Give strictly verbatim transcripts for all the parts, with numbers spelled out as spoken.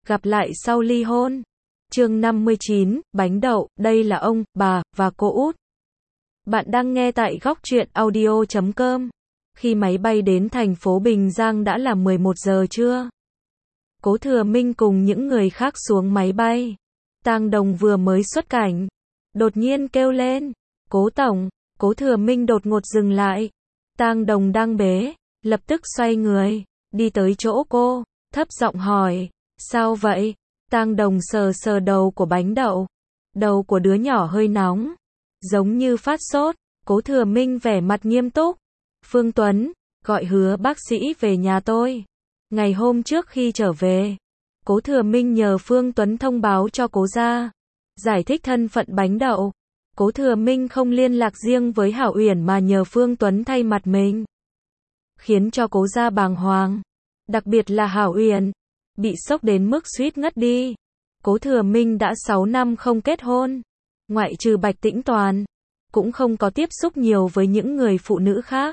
gặp lại sau ly hôn. Chương năm mươi chín, bánh đậu, đây là ông, bà, và cô út. Bạn đang nghe tại góc truyện audio chấm com. Khi máy bay đến thành phố Bình Giang đã là mười một giờ trưa. Cố Thừa Minh cùng những người khác xuống máy bay. Tang Đồng vừa mới xuất cảnh. Đột nhiên kêu lên, Cố Tổng. Cố Thừa Minh đột ngột dừng lại. Tang Đồng đang bế, lập tức xoay người, đi tới chỗ cô, thấp giọng hỏi, sao vậy? Tang Đồng sờ sờ đầu của bánh đậu. Đầu của đứa nhỏ hơi nóng, giống như phát sốt. Cố Thừa Minh vẻ mặt nghiêm túc. Phương Tuấn, gọi Hứa bác sĩ về nhà tôi. Ngày hôm trước khi trở về, Cố Thừa Minh nhờ Phương Tuấn thông báo cho Cố gia, giải thích thân phận bánh đậu. Cố Thừa Minh không liên lạc riêng với Hảo Uyển mà nhờ Phương Tuấn thay mặt mình, khiến cho Cố gia bàng hoàng, đặc biệt là Hảo Uyển, bị sốc đến mức suýt ngất đi. Cố Thừa Minh đã sáu năm không kết hôn, ngoại trừ Bạch Tĩnh Toàn, cũng không có tiếp xúc nhiều với những người phụ nữ khác.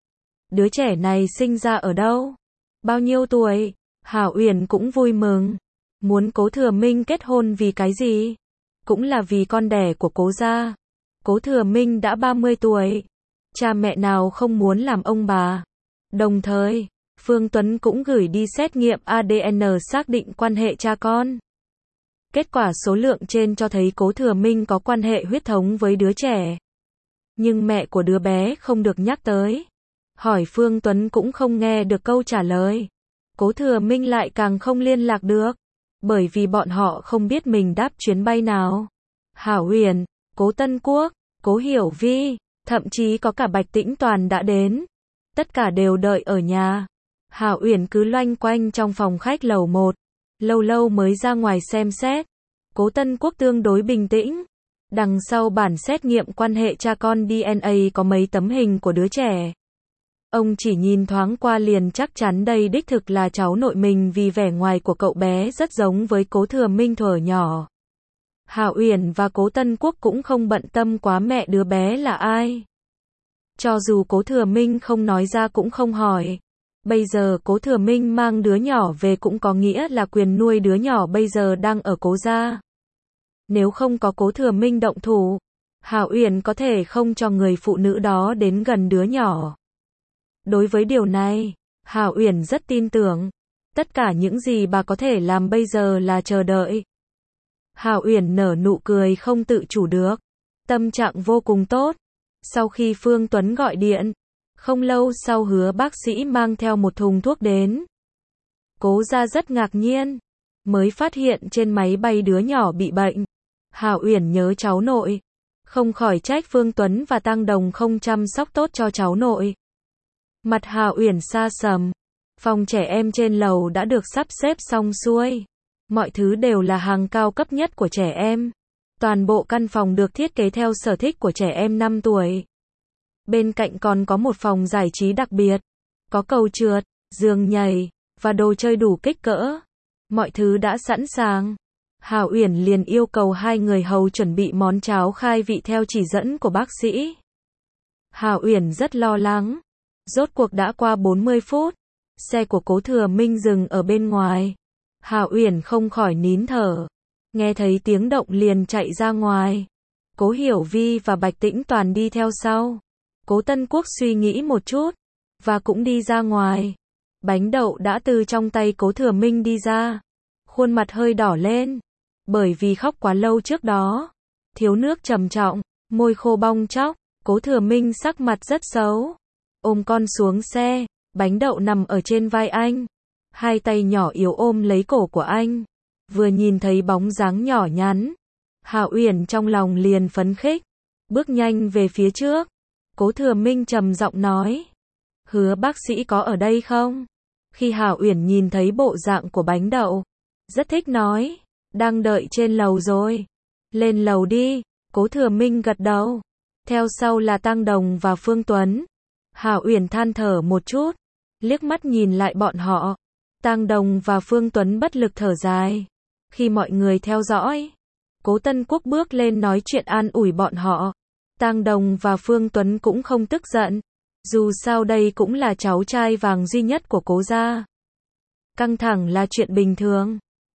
Đứa trẻ này sinh ra ở đâu? Bao nhiêu tuổi? Hảo Uyển cũng vui mừng. Muốn Cố Thừa Minh kết hôn vì cái gì? Cũng là vì con đẻ của Cố gia. Cố Thừa Minh đã ba mươi tuổi. Cha mẹ nào không muốn làm ông bà. Đồng thời, Phương Tuấn cũng gửi đi xét nghiệm a đê en xác định quan hệ cha con. Kết quả số lượng trên cho thấy Cố Thừa Minh có quan hệ huyết thống với đứa trẻ. Nhưng mẹ của đứa bé không được nhắc tới. Hỏi Phương Tuấn cũng không nghe được câu trả lời. Cố Thừa Minh lại càng không liên lạc được, bởi vì bọn họ không biết mình đáp chuyến bay nào. Hảo Uyển, Cố Tân Quốc, Cố Hiểu Vi, thậm chí có cả Bạch Tĩnh Toàn đã đến. Tất cả đều đợi ở nhà. Hảo Uyển cứ loanh quanh trong phòng khách lầu một, lâu lâu mới ra ngoài xem xét. Cố Tân Quốc tương đối bình tĩnh. Đằng sau bản xét nghiệm quan hệ cha con đê en a có mấy tấm hình của đứa trẻ. Ông chỉ nhìn thoáng qua liền chắc chắn đây đích thực là cháu nội mình vì vẻ ngoài của cậu bé rất giống với Cố Thừa Minh thuở nhỏ. Hảo Uyển và Cố Tân Quốc cũng không bận tâm quá mẹ đứa bé là ai. Cho dù Cố Thừa Minh không nói ra cũng không hỏi. Bây giờ Cố Thừa Minh mang đứa nhỏ về cũng có nghĩa là quyền nuôi đứa nhỏ bây giờ đang ở Cố gia. Nếu không có Cố Thừa Minh động thủ, Hảo Uyển có thể không cho người phụ nữ đó đến gần đứa nhỏ. Đối với điều này, Hảo Uyển rất tin tưởng. Tất cả những gì bà có thể làm bây giờ là chờ đợi. Hảo Uyển nở nụ cười không tự chủ được. Tâm trạng vô cùng tốt. Sau khi Phương Tuấn gọi điện, không lâu sau Hứa bác sĩ mang theo một thùng thuốc đến. Cố gia rất ngạc nhiên, mới phát hiện trên máy bay đứa nhỏ bị bệnh. Hảo Uyển nhớ cháu nội, không khỏi trách Phương Tuấn và Tang Đồng không chăm sóc tốt cho cháu nội. Mặt Hảo Uyển sa sầm. Phòng trẻ em trên lầu đã được sắp xếp xong xuôi. Mọi thứ đều là hàng cao cấp nhất của trẻ em. Toàn bộ căn phòng được thiết kế theo sở thích của trẻ em năm tuổi. Bên cạnh còn có một phòng giải trí đặc biệt. Có cầu trượt, giường nhảy, và đồ chơi đủ kích cỡ. Mọi thứ đã sẵn sàng. Hảo Uyển liền yêu cầu hai người hầu chuẩn bị món cháo khai vị theo chỉ dẫn của bác sĩ. Hảo Uyển rất lo lắng. Rốt cuộc đã qua bốn mươi phút, xe của Cố Thừa Minh dừng ở bên ngoài. Hảo Uyển không khỏi nín thở, nghe thấy tiếng động liền chạy ra ngoài. Cố Hiểu Vi và Bạch Tĩnh Toàn đi theo sau. Cố Tân Quốc suy nghĩ một chút, và cũng đi ra ngoài. Bánh đậu đã từ trong tay Cố Thừa Minh đi ra, khuôn mặt hơi đỏ lên, bởi vì khóc quá lâu trước đó. Thiếu nước trầm trọng, môi khô bong tróc, Cố Thừa Minh sắc mặt rất xấu. Ôm con xuống xe, bánh đậu nằm ở trên vai anh. Hai tay nhỏ yếu ôm lấy cổ của anh. Vừa nhìn thấy bóng dáng nhỏ nhắn, Hảo Uyển trong lòng liền phấn khích, bước nhanh về phía trước. Cố Thừa Minh trầm giọng nói, Hứa bác sĩ có ở đây không? Khi Hảo Uyển nhìn thấy bộ dạng của bánh đậu, rất thích nói, đang đợi trên lầu rồi. Lên lầu đi. Cố Thừa Minh gật đầu. Theo sau là Tang Đồng và Phương Tuấn. Hảo Uyển than thở một chút, liếc mắt nhìn lại bọn họ. Tang Đồng và Phương Tuấn bất lực thở dài. Khi mọi người theo dõi, Cố Tân Quốc bước lên nói chuyện an ủi bọn họ. Tang Đồng và Phương Tuấn cũng không tức giận. Dù sao đây cũng là cháu trai vàng duy nhất của Cố gia. Căng thẳng là chuyện bình thường.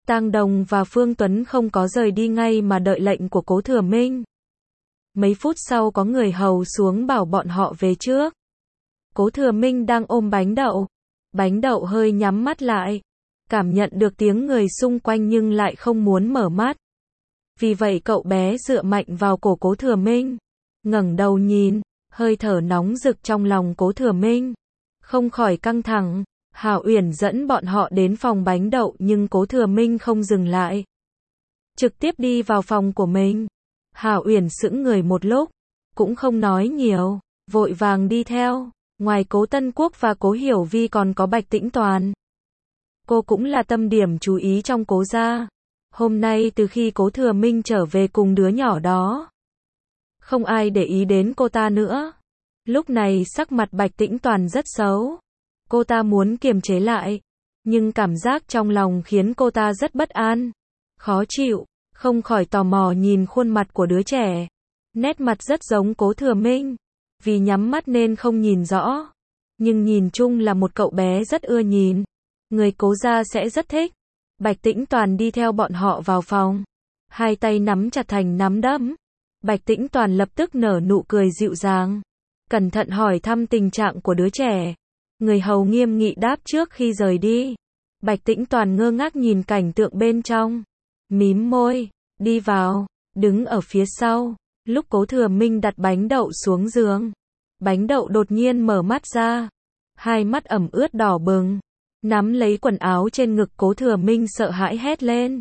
Tang Đồng và Phương Tuấn không có rời đi ngay mà đợi lệnh của Cố Thừa Minh. Mấy phút sau có người hầu xuống bảo bọn họ về trước. Cố Thừa Minh đang ôm bánh đậu. Bánh đậu hơi nhắm mắt lại. Cảm nhận được tiếng người xung quanh nhưng lại không muốn mở mắt. Vì vậy cậu bé dựa mạnh vào cổ Cố Thừa Minh. Ngẩng đầu nhìn, hơi thở nóng rực trong lòng Cố Thừa Minh. Không khỏi căng thẳng. Hạo Uyển dẫn bọn họ đến phòng bánh đậu nhưng Cố Thừa Minh không dừng lại. Trực tiếp đi vào phòng của mình. Hạo Uyển sững người một lúc, cũng không nói nhiều, vội vàng đi theo. Ngoài Cố Tân Quốc và Cố Hiểu Vi còn có Bạch Tĩnh Toàn. Cô cũng là tâm điểm chú ý trong Cố gia. Hôm nay từ khi Cố Thừa Minh trở về cùng đứa nhỏ đó, không ai để ý đến cô ta nữa. Lúc này sắc mặt Bạch Tĩnh Toàn rất xấu. Cô ta muốn kiềm chế lại, nhưng cảm giác trong lòng khiến cô ta rất bất an, khó chịu, không khỏi tò mò nhìn khuôn mặt của đứa trẻ. Nét mặt rất giống Cố Thừa Minh, vì nhắm mắt nên không nhìn rõ, nhưng nhìn chung là một cậu bé rất ưa nhìn. Người Cố gia sẽ rất thích. Bạch Tĩnh Toàn đi theo bọn họ vào phòng, hai tay nắm chặt thành nắm đấm. Bạch Tĩnh Toàn lập tức nở nụ cười dịu dàng, cẩn thận hỏi thăm tình trạng của đứa trẻ. Người hầu nghiêm nghị đáp trước khi rời đi. Bạch Tĩnh Toàn ngơ ngác nhìn cảnh tượng bên trong, mím môi, đi vào, đứng ở phía sau. Lúc Cố Thừa Minh đặt bánh đậu xuống giường, bánh đậu đột nhiên mở mắt ra, hai mắt ẩm ướt đỏ bừng, nắm lấy quần áo trên ngực Cố Thừa Minh sợ hãi hét lên.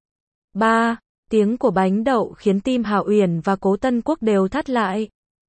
Ba, tiếng của bánh đậu khiến tim Hạo Uyển và Cố Tân Quốc đều thắt lại.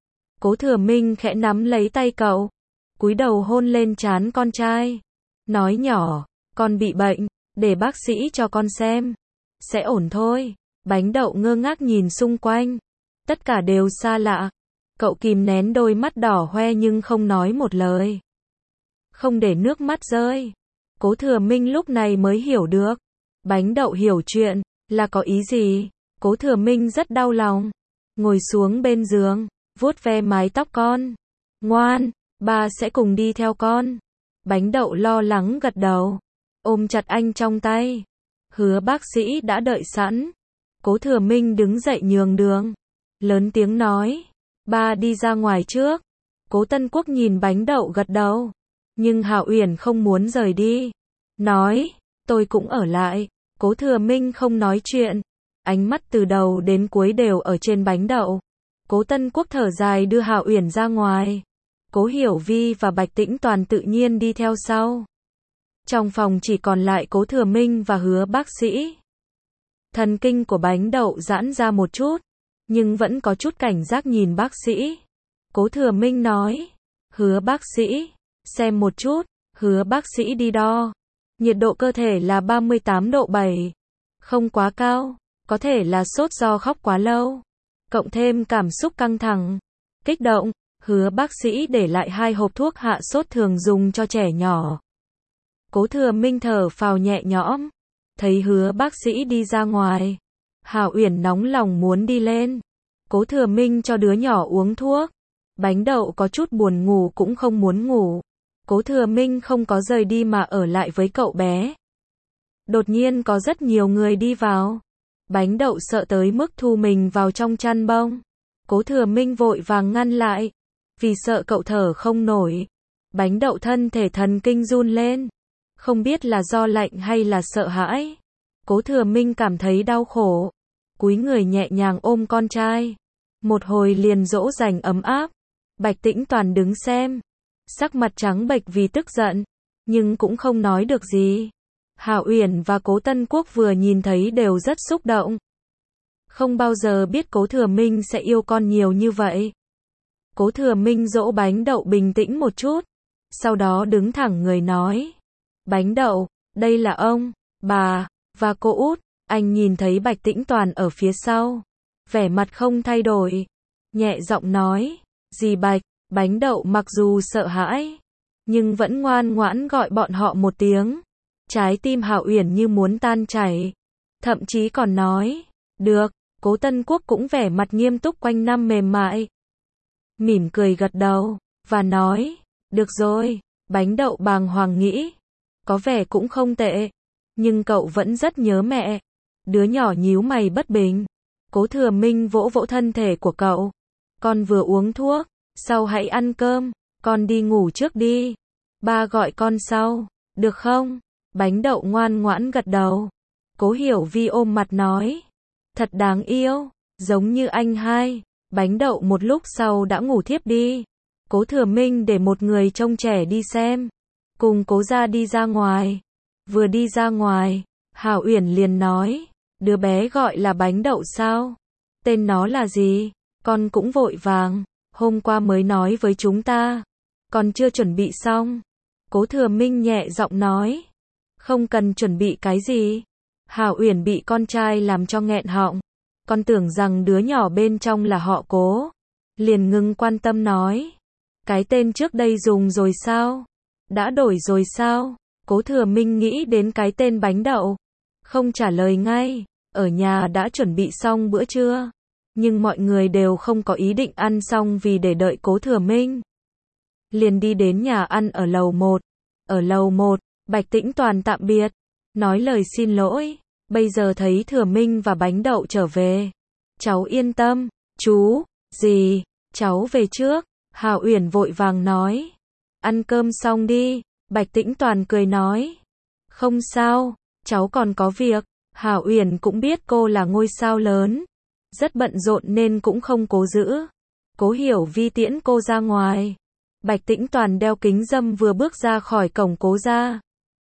Cố Thừa Minh khẽ nắm lấy tay cậu, cúi đầu hôn lên trán con trai, nói nhỏ, con bị bệnh, để bác sĩ cho con xem, sẽ ổn thôi. Bánh đậu ngơ ngác nhìn xung quanh, tất cả đều xa lạ. Cậu kìm nén đôi mắt đỏ hoe nhưng không nói một lời, không để nước mắt rơi. Cố Thừa Minh lúc này mới hiểu được, bánh đậu hiểu chuyện, là có ý gì. Cố Thừa Minh rất đau lòng, ngồi xuống bên giường, vuốt ve mái tóc con. Ngoan, ba sẽ cùng đi theo con. Bánh đậu lo lắng gật đầu, ôm chặt anh trong tay. Hứa bác sĩ đã đợi sẵn. Cố Thừa Minh đứng dậy nhường đường, lớn tiếng nói, ba đi ra ngoài trước. Cố Tân Quốc nhìn bánh đậu gật đầu, nhưng Hạo Uyển không muốn rời đi, nói, tôi cũng ở lại. Cố Thừa Minh không nói chuyện, ánh mắt từ đầu đến cuối đều ở trên bánh đậu. Cố Tân Quốc thở dài đưa Hạo Uyển ra ngoài. Cố Hiểu Vi và Bạch Tĩnh Toàn tự nhiên đi theo sau. Trong phòng chỉ còn lại Cố Thừa Minh và Hứa bác sĩ. Thần kinh của bánh đậu giãn ra một chút, nhưng vẫn có chút cảnh giác nhìn bác sĩ. Cố Thừa Minh nói, Hứa bác sĩ, xem một chút. Hứa bác sĩ đi đo. Nhiệt độ cơ thể là ba mươi tám độ bảy. Không quá cao, có thể là sốt do khóc quá lâu, cộng thêm cảm xúc căng thẳng, kích động. Hứa bác sĩ để lại hai hộp thuốc hạ sốt thường dùng cho trẻ nhỏ. Cố Thừa Minh thở phào nhẹ nhõm, thấy Hứa bác sĩ đi ra ngoài. Hạo Uyển nóng lòng muốn đi lên. Cố Thừa Minh cho đứa nhỏ uống thuốc. Bánh đậu có chút buồn ngủ cũng không muốn ngủ. Cố Thừa Minh không có rời đi mà ở lại với cậu bé. Đột nhiên có rất nhiều người đi vào. Bánh đậu sợ tới mức thu mình vào trong chăn bông. Cố Thừa Minh vội vàng ngăn lại, vì sợ cậu thở không nổi. Bánh đậu thân thể thần kinh run lên, không biết là do lạnh hay là sợ hãi. Cố Thừa Minh cảm thấy đau khổ, cúi người nhẹ nhàng ôm con trai. Một hồi liền dỗ dành ấm áp. Bạch Tĩnh Toàn đứng xem, sắc mặt trắng bệch vì tức giận, nhưng cũng không nói được gì. Hạo Uyển và Cố Tân Quốc vừa nhìn thấy đều rất xúc động. Không bao giờ biết Cố Thừa Minh sẽ yêu con nhiều như vậy. Cố Thừa Minh dỗ bánh đậu bình tĩnh một chút, sau đó đứng thẳng người nói, bánh đậu, đây là ông, bà, và cô út. Anh nhìn thấy Bạch Tĩnh Toàn ở phía sau, vẻ mặt không thay đổi, nhẹ giọng nói, dì Bạch. Bánh đậu mặc dù sợ hãi, nhưng vẫn ngoan ngoãn gọi bọn họ một tiếng. Trái tim Hạo Uyển như muốn tan chảy, thậm chí còn nói, được. Cố Tân Quốc cũng vẻ mặt nghiêm túc quanh năm mềm mại, mỉm cười gật đầu, và nói, được rồi. Bánh đậu bàng hoàng nghĩ, có vẻ cũng không tệ. nhưng cậu vẫn rất nhớ mẹ. Đứa nhỏ nhíu mày bất bình. Cố Thừa Minh vỗ vỗ thân thể của cậu. Con vừa uống thuốc, sau hãy ăn cơm, con đi ngủ trước đi. Ba gọi con sau, được không? Bánh đậu ngoan ngoãn gật đầu. Cố Hiểu Vi ôm mặt nói. Thật đáng yêu, giống như anh hai. Bánh đậu một lúc sau đã ngủ thiếp đi. Cố Thừa Minh để một người trông trẻ đi xem. Cùng Cố gia đi ra ngoài. Vừa đi ra ngoài, Hào Uyển liền nói. Đứa bé gọi là bánh đậu sao? Tên nó là gì? Con cũng vội vàng. Hôm qua mới nói với chúng ta. Còn chưa chuẩn bị xong. Cố Thừa Minh nhẹ giọng nói. Không cần chuẩn bị cái gì. Hào Uyển bị con trai làm cho nghẹn họng. Con tưởng rằng đứa nhỏ bên trong là họ Cố. Liền ngừng quan tâm nói. Cái tên trước đây dùng rồi sao? Đã đổi rồi sao? Cố Thừa Minh nghĩ đến cái tên bánh đậu. Không trả lời ngay. Ở nhà đã chuẩn bị xong bữa trưa. Nhưng mọi người đều không có ý định ăn xong vì để đợi Cố Thừa Minh. Liền đi đến nhà ăn ở lầu một. Ở lầu một, Bạch Tĩnh Toàn tạm biệt. Nói lời xin lỗi. Bây giờ thấy Thừa Minh và bánh đậu trở về. Cháu yên tâm. Chú, dì, cháu về trước. Hào Uyển vội vàng nói. Ăn cơm xong đi. Bạch Tĩnh Toàn cười nói. Không sao, cháu còn có việc. Hào Uyển cũng biết cô là ngôi sao lớn. Rất bận rộn nên cũng không cố giữ. Cố Hiểu Vi tiễn cô ra ngoài. Bạch Tĩnh Toàn đeo kính râm vừa bước ra khỏi cổng Cố gia.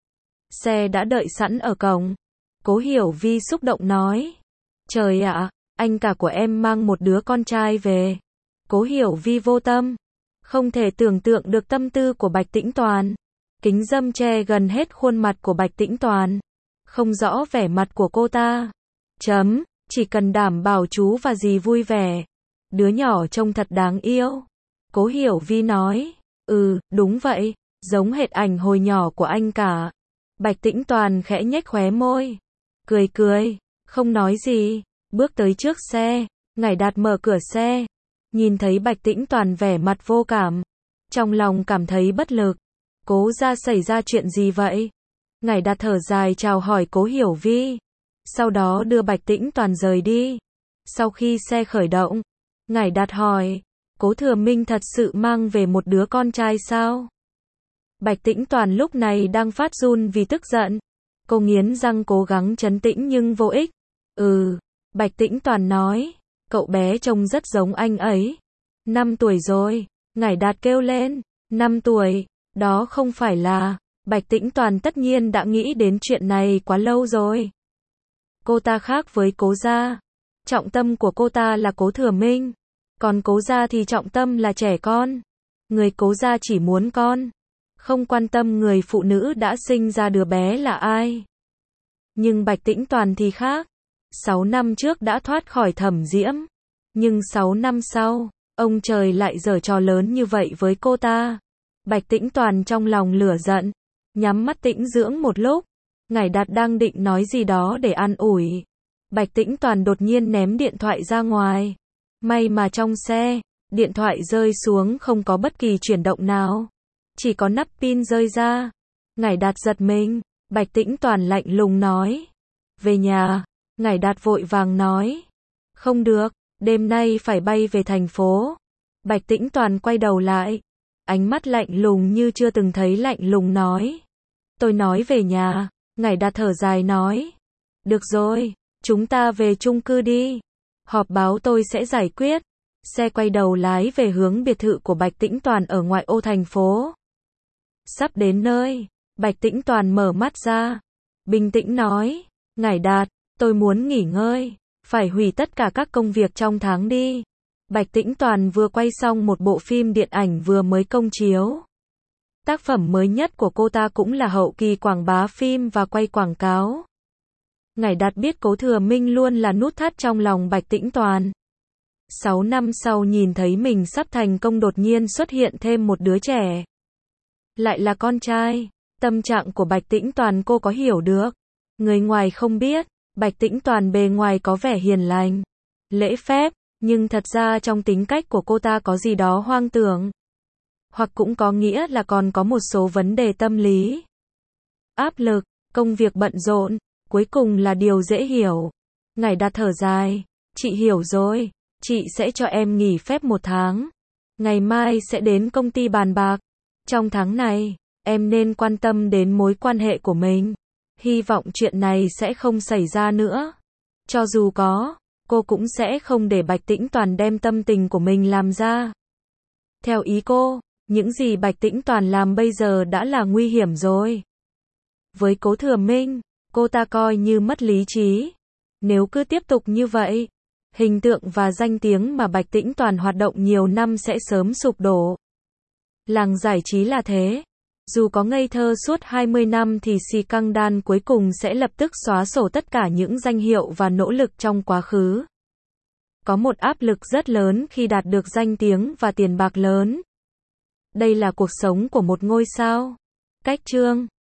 Xe đã đợi sẵn ở cổng. Cố Hiểu Vi xúc động nói. Trời ạ, anh cả của em mang một đứa con trai về. Cố Hiểu Vi vô tâm. Không thể tưởng tượng được tâm tư của Bạch Tĩnh Toàn. Kính râm che gần hết khuôn mặt của Bạch Tĩnh Toàn. Không rõ vẻ mặt của cô ta. Chấm, chỉ cần đảm bảo chú và dì vui vẻ. Đứa nhỏ trông thật đáng yêu. Cố Hiểu Vi nói. Ừ, đúng vậy, giống hệt ảnh hồi nhỏ của anh cả. Bạch Tĩnh Toàn khẽ nhếch khóe môi. Cười cười, không nói gì. Bước tới trước xe. Ngải Đạt mở cửa xe. Nhìn thấy Bạch Tĩnh Toàn vẻ mặt vô cảm. Trong lòng cảm thấy bất lực. Cố gia xảy ra chuyện gì vậy? Ngải Đạt thở dài chào hỏi Cố Hiểu Vi. Sau đó đưa Bạch Tĩnh Toàn rời đi. Sau khi xe khởi động, Ngải Đạt hỏi. Cố Thừa Minh thật sự mang về một đứa con trai sao? Bạch Tĩnh Toàn lúc này đang phát run vì tức giận. Cô nghiến răng cố gắng trấn tĩnh nhưng vô ích. Ừ, Bạch Tĩnh Toàn nói. Cậu bé trông rất giống anh ấy. Năm tuổi rồi. Ngải Đạt kêu lên. Năm tuổi, đó không phải là... Bạch Tĩnh Toàn tất nhiên đã nghĩ đến chuyện này quá lâu rồi. Cô ta khác với Cố gia. Trọng tâm của cô ta là Cố Thừa Minh. Còn Cố gia thì trọng tâm là trẻ con. Người Cố gia chỉ muốn con. Không quan tâm người phụ nữ đã sinh ra đứa bé là ai. Nhưng Bạch Tĩnh Toàn thì khác. Sáu năm trước đã thoát khỏi Thẩm Diễm. Nhưng sáu năm sau, ông trời lại giở trò lớn như vậy với cô ta. Bạch Tĩnh Toàn trong lòng lửa giận. Nhắm mắt tĩnh dưỡng một lúc. Ngải Đạt đang định nói gì đó để an ủi. Bạch Tĩnh Toàn đột nhiên ném điện thoại ra ngoài. May mà trong xe, điện thoại rơi xuống không có bất kỳ chuyển động nào. Chỉ có nắp pin rơi ra. Ngải Đạt giật mình. Bạch Tĩnh Toàn lạnh lùng nói. Về nhà. Ngải Đạt vội vàng nói. Không được, đêm nay phải bay về thành phố. Bạch Tĩnh Toàn quay đầu lại. Ánh mắt lạnh lùng như chưa từng thấy lạnh lùng nói. Tôi nói về nhà. Ngải Đạt thở dài nói. Được rồi, chúng ta về chung cư đi. Họp báo tôi sẽ giải quyết. Xe quay đầu lái về hướng biệt thự của Bạch Tĩnh Toàn ở ngoại ô thành phố. Sắp đến nơi, Bạch Tĩnh Toàn mở mắt ra. Bình tĩnh nói. Ngải Đạt, tôi muốn nghỉ ngơi. Phải hủy tất cả các công việc trong tháng đi. Bạch Tĩnh Toàn vừa quay xong một bộ phim điện ảnh vừa mới công chiếu. Tác phẩm mới nhất của cô ta cũng là hậu kỳ quảng bá phim và quay quảng cáo. Ngải Đạt biết Cố Thừa Minh luôn là nút thắt trong lòng Bạch Tĩnh Toàn. Sáu năm sau nhìn thấy mình sắp thành công đột nhiên xuất hiện thêm một đứa trẻ. Lại là con trai. Tâm trạng của Bạch Tĩnh Toàn cô có hiểu được. Người ngoài không biết, Bạch Tĩnh Toàn bề ngoài có vẻ hiền lành, lễ phép, nhưng thật ra trong tính cách của cô ta có gì đó hoang tưởng. Hoặc cũng có nghĩa là còn có một số vấn đề tâm lý. Áp lực, công việc bận rộn, cuối cùng là điều dễ hiểu. Ngải Đạt thở dài, chị hiểu rồi, chị sẽ cho em nghỉ phép một tháng. Ngày mai sẽ đến công ty bàn bạc. Trong tháng này, em nên quan tâm đến mối quan hệ của mình. Hy vọng chuyện này sẽ không xảy ra nữa. Cho dù có, cô cũng sẽ không để Bạch Tĩnh Toàn đem tâm tình của mình làm ra. Theo ý cô, những gì Bạch Tĩnh Toàn làm bây giờ đã là nguy hiểm rồi. Với Cố Thừa Minh, cô ta coi như mất lý trí. Nếu cứ tiếp tục như vậy, hình tượng và danh tiếng mà Bạch Tĩnh Toàn hoạt động nhiều năm sẽ sớm sụp đổ. Làng giải trí là thế. Dù có ngây thơ suốt hai mươi năm thì Si Căng Đan cuối cùng sẽ lập tức xóa sổ tất cả những danh hiệu và nỗ lực trong quá khứ. Có một áp lực rất lớn khi đạt được danh tiếng và tiền bạc lớn. Đây là cuộc sống của một ngôi sao. Cách chương